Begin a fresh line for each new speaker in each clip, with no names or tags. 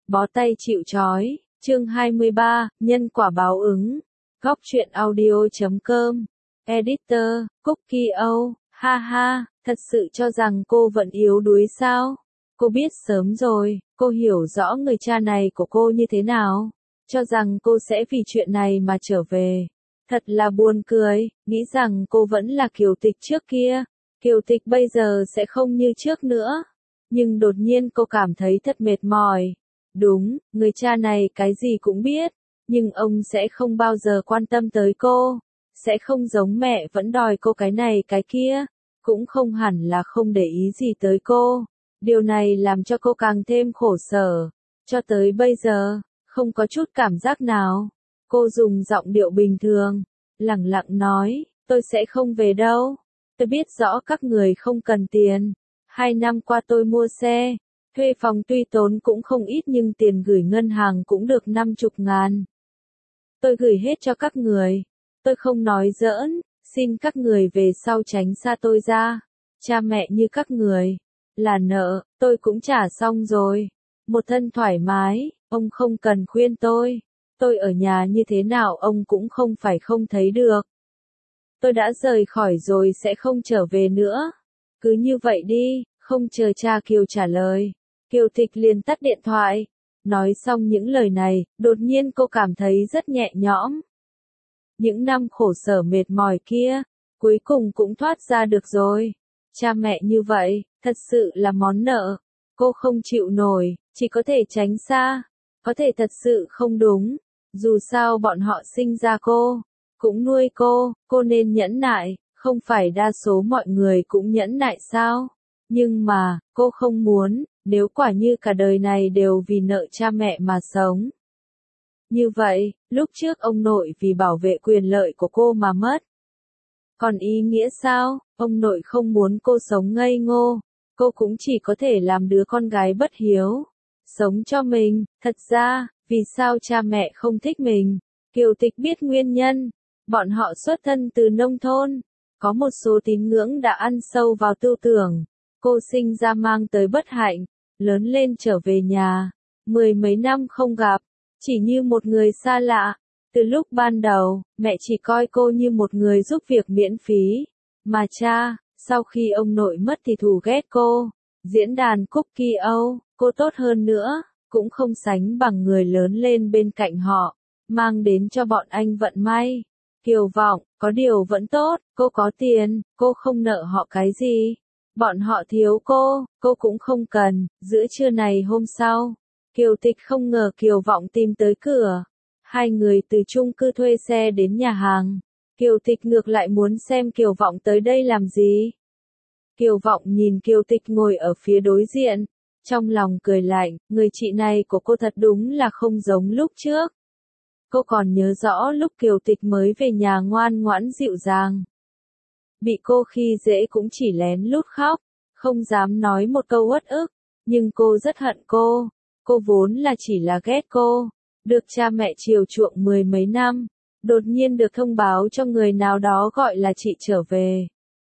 Bó tay chịu trói, chương 23, nhân quả báo ứng. Góc truyện audio.com. Editor, Cookie O, ha ha, thật sự cho rằng cô vẫn yếu đuối sao? Cô biết sớm rồi, cô hiểu rõ người cha này của cô như thế nào. Cho rằng cô sẽ vì chuyện này mà trở về. Thật là buồn cười, nghĩ rằng cô vẫn là Kiều Tịch trước kia. Kiều Tịch bây giờ sẽ không như trước nữa. Nhưng đột nhiên cô cảm thấy thật mệt mỏi. Đúng, người cha này cái gì cũng biết, nhưng ông sẽ không bao giờ quan tâm tới cô. Sẽ không giống mẹ vẫn đòi cô cái này cái kia, cũng không hẳn là không để ý gì tới cô. Điều này làm cho cô càng thêm khổ sở. Cho tới bây giờ, không có chút cảm giác nào. Cô dùng giọng điệu bình thường, lẳng lặng nói, tôi sẽ không về đâu. Tôi biết rõ các người không cần tiền. 2 năm qua tôi mua xe, thuê phòng tuy tốn cũng không ít nhưng tiền gửi ngân hàng cũng được 50.000. Tôi gửi hết cho các người. Tôi không nói giỡn, xin các người về sau tránh xa tôi ra. Cha mẹ như các người, là nợ, tôi cũng trả xong rồi. Một thân thoải mái, ông không cần khuyên tôi. Tôi ở nhà như thế nào ông cũng không phải không thấy được. Tôi đã rời khỏi rồi sẽ không trở về nữa. Cứ như vậy đi, không chờ cha Kiều trả lời. Kiều Tịch liền tắt điện thoại. Nói xong những lời này, đột nhiên cô cảm thấy rất nhẹ nhõm. Những năm khổ sở mệt mỏi kia, cuối cùng cũng thoát ra được rồi. Cha mẹ như vậy, thật sự là món nợ. Cô không chịu nổi, chỉ có thể tránh xa. Có thể thật sự không đúng. Dù sao bọn họ sinh ra cô, cũng nuôi cô nên nhẫn nại, không phải đa số mọi người cũng nhẫn nại sao? Nhưng mà, cô không muốn, nếu quả như cả đời này đều vì nợ cha mẹ mà sống. Như vậy, lúc trước ông nội vì bảo vệ quyền lợi của cô mà mất. Còn ý nghĩa sao? Ông nội không muốn cô sống ngây ngô, cô cũng chỉ có thể làm đứa con gái bất hiếu. Sống cho mình, thật ra, vì sao cha mẹ không thích mình? Kiều Tịch biết nguyên nhân. Bọn họ xuất thân từ nông thôn, có một số tín ngưỡng đã ăn sâu vào tư tưởng. Cô sinh ra mang tới bất hạnh, lớn lên trở về nhà, 10 mấy năm không gặp, chỉ như một người xa lạ. Từ lúc ban đầu, mẹ chỉ coi cô như một người giúp việc miễn phí. Mà cha, sau khi ông nội mất thì thù ghét cô. Diễn đàn Cookie O, cô tốt hơn nữa, cũng không sánh bằng người lớn lên bên cạnh họ, mang đến cho bọn anh vận may. Kiều vọng, có điều vẫn tốt, cô có tiền, cô không nợ họ cái gì. Bọn họ thiếu cô cũng không cần. Giữa trưa này hôm sau, Kiều Tịch không ngờ Kiều Vọng tìm tới cửa. Hai người từ chung cư thuê xe đến nhà hàng. Kiều Tịch ngược lại muốn xem Kiều Vọng tới đây làm gì. Kiều Vọng nhìn Kiều Tịch ngồi ở phía đối diện, trong lòng cười lạnh, người chị này của cô thật đúng là không giống lúc trước. Cô còn nhớ rõ lúc Kiều Tịch mới về nhà ngoan ngoãn dịu dàng. Bị cô khi dễ cũng chỉ lén lút khóc, không dám nói một câu uất ức, nhưng cô rất hận cô. Cô vốn là chỉ là ghét cô, được cha mẹ chiều chuộng 10 mấy năm, đột nhiên được thông báo cho người nào đó gọi là chị trở về.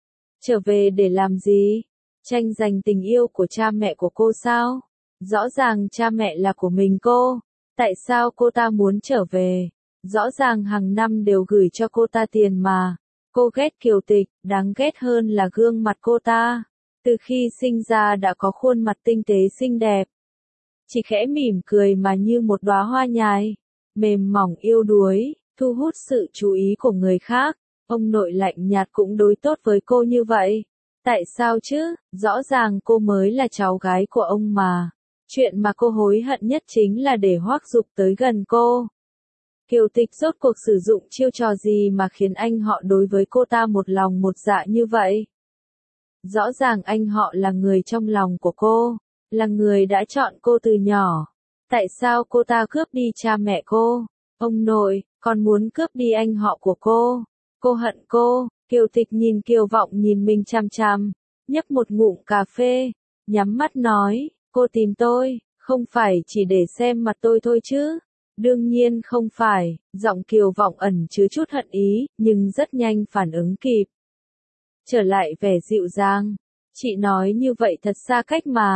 Trở về để làm gì? Tranh giành tình yêu của cha mẹ của cô sao? Rõ ràng cha mẹ là của mình cô. Tại sao cô ta muốn trở về? Rõ ràng hàng năm đều gửi cho cô ta tiền mà. Cô ghét Kiều Tịch, đáng ghét hơn là gương mặt cô ta. Từ khi sinh ra đã có khuôn mặt tinh tế xinh đẹp. Chỉ khẽ mỉm cười mà như một đóa hoa nhài, mềm mỏng yêu đuối, thu hút sự chú ý của người khác. Ông nội lạnh nhạt cũng đối tốt với cô như vậy. Tại sao chứ? Rõ ràng cô mới là cháu gái của ông mà. Chuyện mà cô hối hận nhất chính là để Hoắc Dục tới gần cô. Kiều Tịch rốt cuộc sử dụng chiêu trò gì mà khiến anh họ đối với cô ta một lòng một dạ như vậy? Rõ ràng anh họ là người trong lòng của cô, là người đã chọn cô từ nhỏ. Tại sao cô ta cướp đi cha mẹ cô? Ông nội, còn muốn cướp đi anh họ của cô. Cô hận cô. Kiều Tịch nhìn Kiều Vọng nhìn mình chằm chằm, nhấp một ngụm cà phê, nhắm mắt nói, cô tìm tôi, không phải chỉ để xem mặt tôi thôi chứ? Đương nhiên không phải. Giọng Kiều Vọng ẩn chứa chút hận ý, nhưng rất nhanh phản ứng kịp. Trở lại vẻ dịu dàng. Chị nói như vậy thật xa cách mà.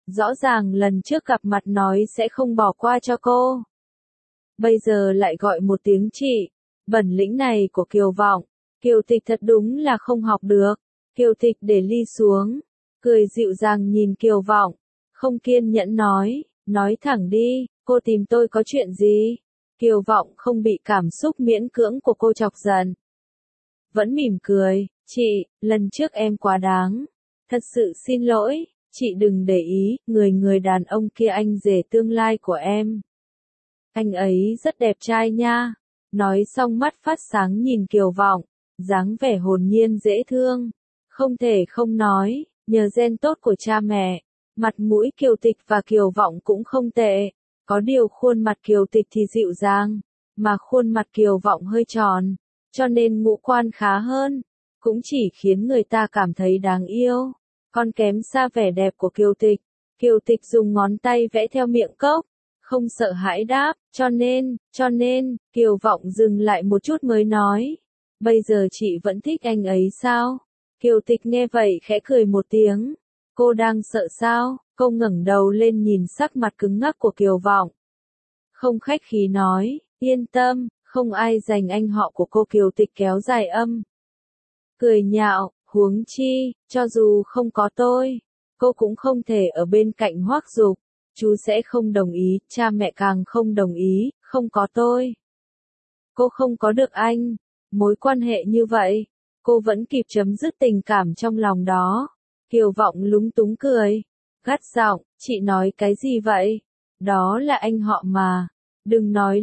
Rõ ràng lần trước gặp mặt nói sẽ không bỏ qua cho cô. Bây giờ lại gọi một tiếng chị. Bản lĩnh này của Kiều Vọng, Kiều Tịch thật đúng là không học được. Kiều Tịch để ly xuống, cười dịu dàng nhìn Kiều Vọng, không kiên nhẫn nói thẳng đi, cô tìm tôi có chuyện gì? Kiều Vọng không bị cảm xúc miễn cưỡng của cô chọc giận. Vẫn mỉm cười, chị, lần trước em quá đáng. Thật sự xin lỗi, chị đừng để ý, người đàn ông kia anh rể tương lai của em. Anh ấy rất đẹp trai nha. Nói xong mắt phát sáng nhìn Kiều Vọng, dáng vẻ hồn nhiên dễ thương. Không thể không nói, nhờ gen tốt của cha mẹ, mặt mũi Kiều Tịch và Kiều Vọng cũng không tệ. Có điều khuôn mặt Kiều Tịch thì dịu dàng, mà khuôn mặt Kiều Vọng hơi tròn, cho nên ngũ quan khá hơn, cũng chỉ khiến người ta cảm thấy đáng yêu. Còn kém xa vẻ đẹp của Kiều Tịch. Kiều Tịch dùng ngón tay vẽ theo miệng cốc, không sợ hãi đáp, cho nên, Kiều Vọng dừng lại một chút mới nói. Bây giờ chị vẫn thích anh ấy sao? Kiều Tịch nghe vậy khẽ cười một tiếng. Cô đang sợ sao? Cô ngẩng đầu lên nhìn sắc mặt cứng ngắc của Kiều Vọng. Không khách khí nói, yên tâm, không ai giành anh họ của cô. Kiều Tịch kéo dài âm. Cười nhạo, huống chi, cho dù không có tôi, cô cũng không thể ở bên cạnh Hoắc Dục. Chú sẽ không đồng ý, cha mẹ càng không đồng ý, không có tôi. Cô không có được anh. Mối quan hệ như vậy, cô vẫn kịp chấm dứt tình cảm trong lòng đó. Kiều Vọng lúng túng cười, gắt giọng, chị nói cái gì vậy? Đó là anh họ mà. Đừng nói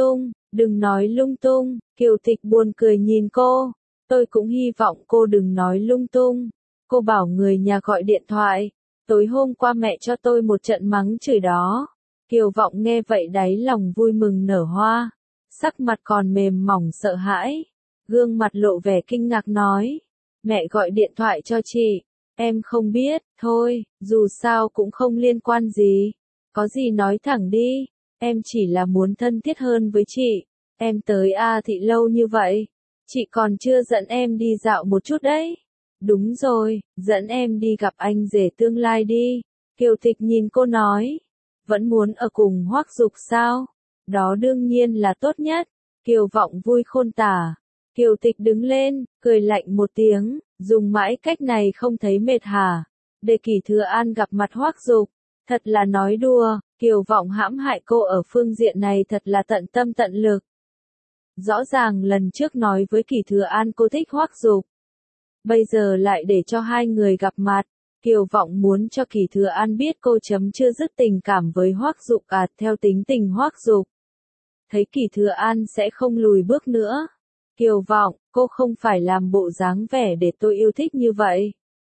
lung tung. Kiều Tịch buồn cười nhìn cô. Tôi cũng hy vọng cô đừng nói lung tung. Cô bảo người nhà gọi điện thoại. Tối hôm qua mẹ cho tôi một trận mắng chửi đó. Kiều Vọng nghe vậy đáy lòng vui mừng nở hoa. Sắc mặt còn mềm mỏng sợ hãi. Gương mặt lộ vẻ kinh ngạc nói. Mẹ gọi điện thoại cho chị. Em không biết, thôi, dù sao cũng không liên quan gì. Có gì nói thẳng đi. Em chỉ là muốn thân thiết hơn với chị. Em tới A Thị lâu như vậy. Chị còn chưa dẫn em đi dạo một chút đấy. Đúng rồi, dẫn em đi gặp anh rể tương lai đi. Kiều Tịch nhìn cô nói. Vẫn muốn ở cùng Hoắc Dục sao? Đó đương nhiên là tốt nhất. Kiều Vọng vui khôn tả. Kiều Tịch đứng lên, cười lạnh một tiếng, dùng mãi cách này không thấy mệt hả? Để Kỷ Thừa An gặp mặt Hoắc Dục. Thật là nói đùa, Kiều Vọng hãm hại cô ở phương diện này thật là tận tâm tận lực. Rõ ràng lần trước nói với Kỷ Thừa An cô thích Hoắc Dục. Bây giờ lại để cho hai người gặp mặt. Kiều Vọng muốn cho Kỷ Thừa An biết cô chấm chưa dứt tình cảm với Hoắc Dục theo tính tình Hoắc Dục. Thấy Kỷ Thừa An sẽ không lùi bước nữa. Kiều Vọng, cô không phải làm bộ dáng vẻ để tôi yêu thích như vậy.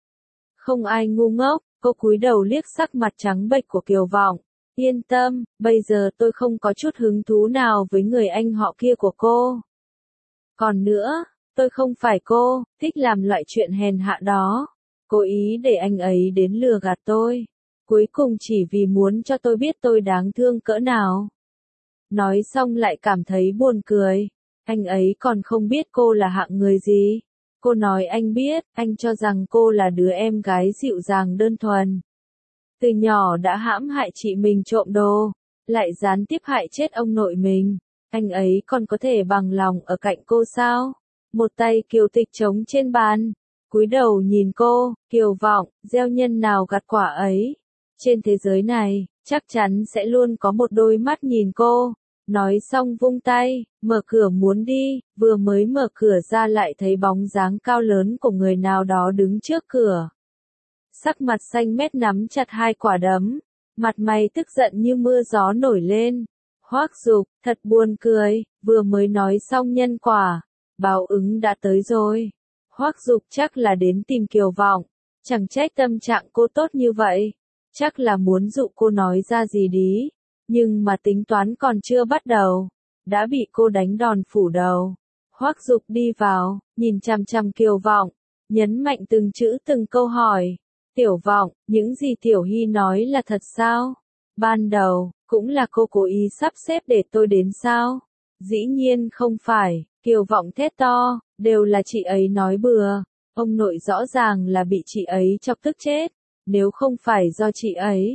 Không ai ngu ngốc, cô cúi đầu liếc sắc mặt trắng bệch của Kiều Vọng. Yên tâm, bây giờ tôi không có chút hứng thú nào với người anh họ kia của cô. Còn nữa, tôi không phải cô, thích làm loại chuyện hèn hạ đó. Cố ý để anh ấy đến lừa gạt tôi. Cuối cùng chỉ vì muốn cho tôi biết tôi đáng thương cỡ nào. Nói xong lại cảm thấy buồn cười. Anh ấy còn không biết cô là hạng người gì. Cô nói anh biết, anh cho rằng cô là đứa em gái dịu dàng đơn thuần. Từ nhỏ đã hãm hại chị mình trộm đồ, lại gián tiếp hại chết ông nội mình. Anh ấy còn có thể bằng lòng ở cạnh cô sao? Một tay Kiều Tịch trống trên bàn, cúi đầu nhìn cô. Kiều Vọng, gieo nhân nào gặt quả ấy. Trên thế giới này, chắc chắn sẽ luôn có một đôi mắt nhìn cô. Nói xong vung tay, mở cửa muốn đi, vừa mới mở cửa ra lại thấy bóng dáng cao lớn của người nào đó đứng trước cửa. Sắc mặt xanh mét nắm chặt hai quả đấm, mặt mày tức giận như mưa gió nổi lên. Hoắc Dục, thật buồn cười, vừa mới nói xong nhân quả, báo ứng đã tới rồi. Hoắc Dục chắc là đến tìm Kiều Vọng, chẳng trách tâm trạng cô tốt như vậy, chắc là muốn dụ cô nói ra gì đi. Nhưng mà tính toán còn chưa bắt đầu, đã bị cô đánh đòn phủ đầu. Hoắc Dục đi vào, nhìn chằm chằm Kiều Vọng, nhấn mạnh từng chữ từng câu hỏi. Tiểu Vọng, những gì Tiểu Hy nói là thật sao? Ban đầu, cũng là cô cố ý sắp xếp để tôi đến sao? Dĩ nhiên không phải, Kiều Vọng thét to, đều là chị ấy nói bừa. Ông nội rõ ràng là bị chị ấy chọc tức chết. Nếu không phải do chị ấy,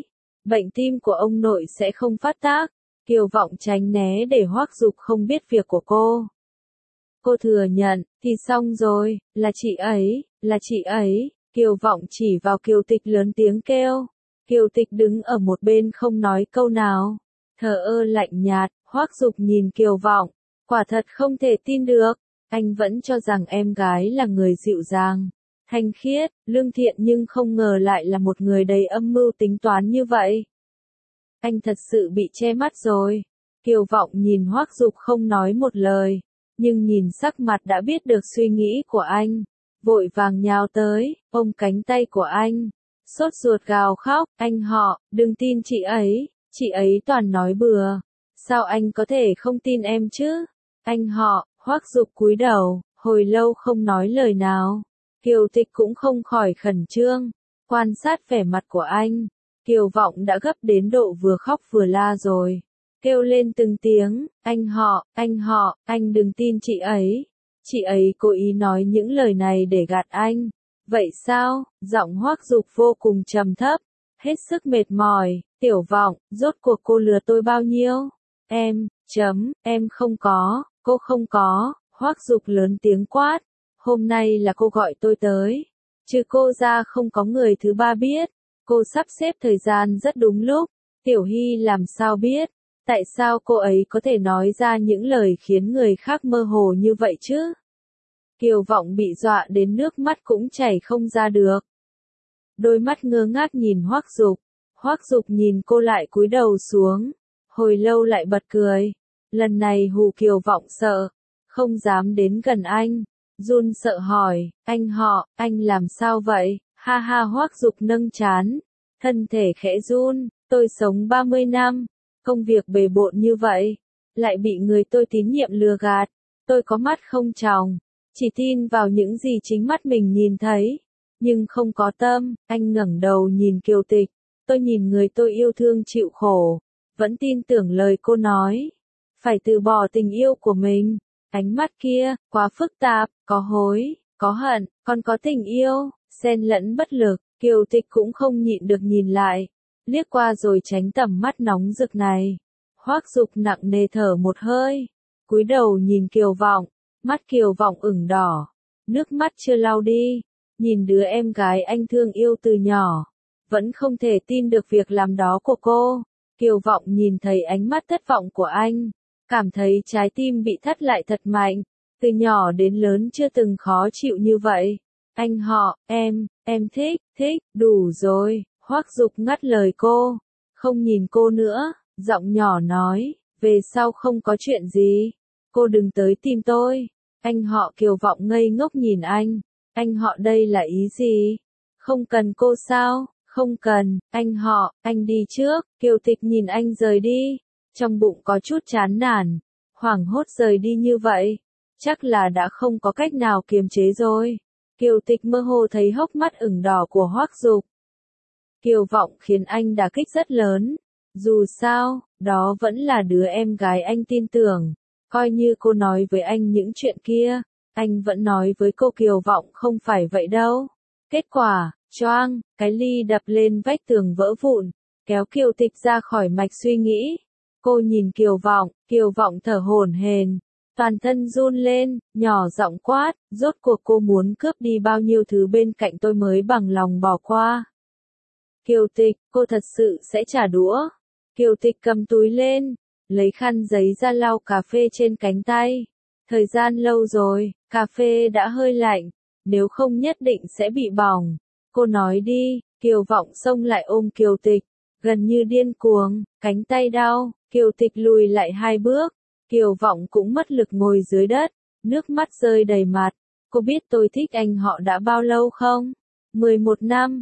bệnh tim của ông nội sẽ không phát tác. Kiều Vọng tránh né để Hoắc Dục không biết việc của cô. Cô thừa nhận, thì xong rồi, là chị ấy, Kiều Vọng chỉ vào Kiều Tịch lớn tiếng kêu. Kiều Tịch đứng ở một bên không nói câu nào, thờ ơ lạnh nhạt. Hoắc Dục nhìn Kiều Vọng, quả thật không thể tin được, anh vẫn cho rằng em gái là người dịu dàng, thanh khiết, lương thiện nhưng không ngờ lại là một người đầy âm mưu tính toán như vậy. Anh thật sự bị che mắt rồi. Kiều Vọng nhìn Hoắc Dục không nói một lời, nhưng nhìn sắc mặt đã biết được suy nghĩ của anh, vội vàng nhào tới, ôm cánh tay của anh, sốt ruột gào khóc, anh họ, đừng tin chị ấy toàn nói bừa, sao anh có thể không tin em chứ? Anh họ, Hoắc Dục cúi đầu, hồi lâu không nói lời nào. Kiều Tịch cũng không khỏi khẩn trương, quan sát vẻ mặt của anh. Kiều Vọng đã gấp đến độ vừa khóc vừa la rồi, kêu lên từng tiếng, anh họ, anh đừng tin chị ấy cố ý nói những lời này để gạt anh. Vậy sao? Giọng Hoắc Dục vô cùng trầm thấp, hết sức mệt mỏi. Tiểu Vọng, rốt cuộc cô lừa tôi bao nhiêu? Em không có, cô không có. Hoắc Dục lớn tiếng quát, hôm nay là cô gọi tôi tới, trừ cô ra không có người thứ ba biết. Cô sắp xếp thời gian rất đúng lúc, Tiểu Hy làm sao biết, tại sao cô ấy có thể nói ra những lời khiến người khác mơ hồ như vậy chứ? Kiều Vọng bị dọa đến nước mắt cũng chảy không ra được. Đôi mắt ngơ ngác nhìn Hoắc Dục. Hoắc Dục nhìn cô lại cúi đầu xuống, hồi lâu lại bật cười. Lần này hù Kiều Vọng sợ, không dám đến gần anh, run sợ hỏi, anh họ, anh làm sao vậy? Ha ha. Hoắc Dục nâng trán, thân thể khẽ run, tôi sống 30 năm, công việc bề bộn như vậy, lại bị người tôi tín nhiệm lừa gạt, tôi có mắt không tròng, chỉ tin vào những gì chính mắt mình nhìn thấy, nhưng không có tâm. Anh ngẩng đầu nhìn Kiều Tịch, tôi nhìn người tôi yêu thương chịu khổ, vẫn tin tưởng lời cô nói, phải từ bỏ tình yêu của mình. Ánh mắt kia, quá phức tạp, có hối, có hận, còn có tình yêu, xen lẫn bất lực. Kiều Tịch cũng không nhịn được nhìn lại, liếc qua rồi tránh tầm mắt nóng rực này. Hoắc Dục nặng nề thở một hơi, cúi đầu nhìn Kiều Vọng, mắt Kiều Vọng ửng đỏ, nước mắt chưa lau đi, nhìn đứa em gái anh thương yêu từ nhỏ, vẫn không thể tin được việc làm đó của cô. Kiều Vọng nhìn thấy ánh mắt thất vọng của anh, cảm thấy trái tim bị thắt lại thật mạnh, từ nhỏ đến lớn chưa từng khó chịu như vậy. Anh họ, em thích, đủ rồi. Hoắc Dục ngắt lời cô, không nhìn cô nữa, giọng nhỏ nói, về sau không có chuyện gì, cô đừng tới tìm tôi. Anh họ. Kiều Vọng ngây ngốc nhìn anh họ đây là ý gì? Không cần cô sao? Không cần, anh họ, anh đi trước. Kiều Tịch nhìn anh rời đi, trong bụng có chút chán nản, hoảng hốt rời đi như vậy, chắc là đã không có cách nào kiềm chế rồi. Kiều Tịch mơ hồ thấy hốc mắt ửng đỏ của Hoắc Dục. Kiều Vọng khiến anh đả kích rất lớn, dù sao, đó vẫn là đứa em gái anh tin tưởng, coi như cô nói với anh những chuyện kia, anh vẫn nói với cô Kiều Vọng không phải vậy đâu. Kết quả, choang, cái ly đập lên vách tường vỡ vụn, kéo Kiều Tịch ra khỏi mạch suy nghĩ. Cô nhìn Kiều Vọng thở hổn hển, toàn thân run lên, nhỏ giọng quát, rốt cuộc cô muốn cướp đi bao nhiêu thứ bên cạnh tôi mới bằng lòng bỏ qua. Kiều Tịch, cô thật sự sẽ trả đũa. Kiều Tịch cầm túi lên, lấy khăn giấy ra lau cà phê trên cánh tay. Thời gian lâu rồi, cà phê đã hơi lạnh, nếu không nhất định sẽ bị bỏng. Cô nói đi. Kiều Vọng xông lại ôm Kiều Tịch, gần như điên cuồng, cánh tay đau. Kiều Tịch lùi lại 2 bước, Kiều Vọng cũng mất lực ngồi dưới đất, nước mắt rơi đầy mặt. Cô biết tôi thích anh họ đã bao lâu không? 11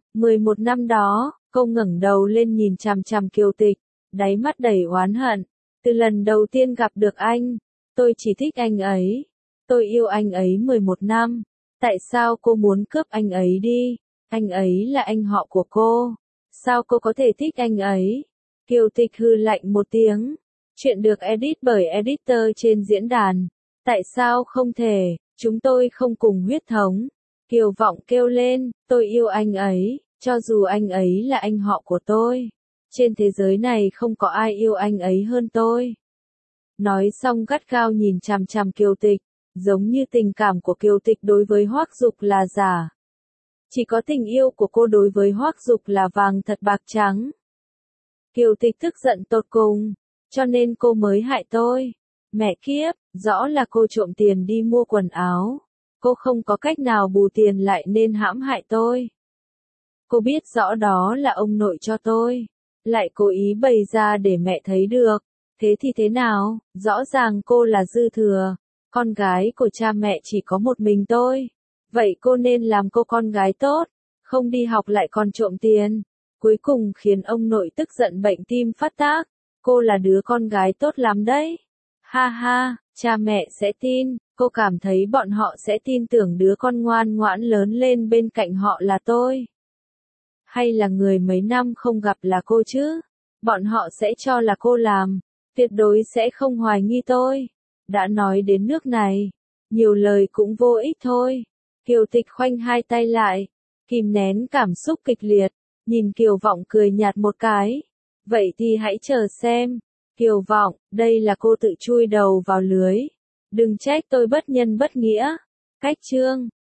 năm đó. Cô ngẩng đầu lên nhìn chằm chằm Kiều Tịch, đáy mắt đầy oán hận. Từ lần đầu tiên gặp được anh, tôi chỉ thích anh ấy. Tôi yêu anh ấy 11 năm. Tại sao cô muốn cướp anh ấy đi? Anh ấy là anh họ của cô. Sao cô có thể thích anh ấy? Kiều Tịch hừ lạnh một tiếng. Chuyện được edit bởi editor trên diễn đàn. Tại sao không thể? Chúng tôi không cùng huyết thống. Kiều Vọng kêu lên, tôi yêu anh ấy, cho dù anh ấy là anh họ của tôi. Trên thế giới này không có ai yêu anh ấy hơn tôi. Nói xong gắt gao nhìn chằm chằm Kiều Tịch, giống như tình cảm của Kiều Tịch đối với Hoắc Dục là giả. Chỉ có tình yêu của cô đối với Hoắc Dục là vàng thật bạc trắng. Kiều Tịch tức giận tột cùng, cho nên cô mới hại tôi. Mẹ kiếp, rõ là cô trộm tiền đi mua quần áo. Cô không có cách nào bù tiền lại nên hãm hại tôi. Cô biết rõ đó là ông nội cho tôi, lại cố ý bày ra để mẹ thấy được. Thế thì thế nào, rõ ràng cô là dư thừa. Con gái của cha mẹ chỉ có một mình tôi. Vậy cô nên làm cô con gái tốt, không đi học lại còn trộm tiền. Cuối cùng khiến ông nội tức giận bệnh tim phát tác. Cô là đứa con gái tốt lắm đấy. Ha ha, cha mẹ sẽ tin, cô cảm thấy bọn họ sẽ tin tưởng đứa con ngoan ngoãn lớn lên bên cạnh họ là tôi. Hay là người mấy năm không gặp là cô chứ? Bọn họ sẽ cho là cô làm, tuyệt đối sẽ không hoài nghi tôi. Đã nói đến nước này, nhiều lời cũng vô ích thôi. Kiều Tịch khoanh hai tay lại, kìm nén cảm xúc kịch liệt, nhìn Kiều Vọng cười nhạt một cái. Vậy thì hãy chờ xem. Kiều Vọng, đây là cô tự chui đầu vào lưới. Đừng trách tôi bất nhân bất nghĩa. Cách chương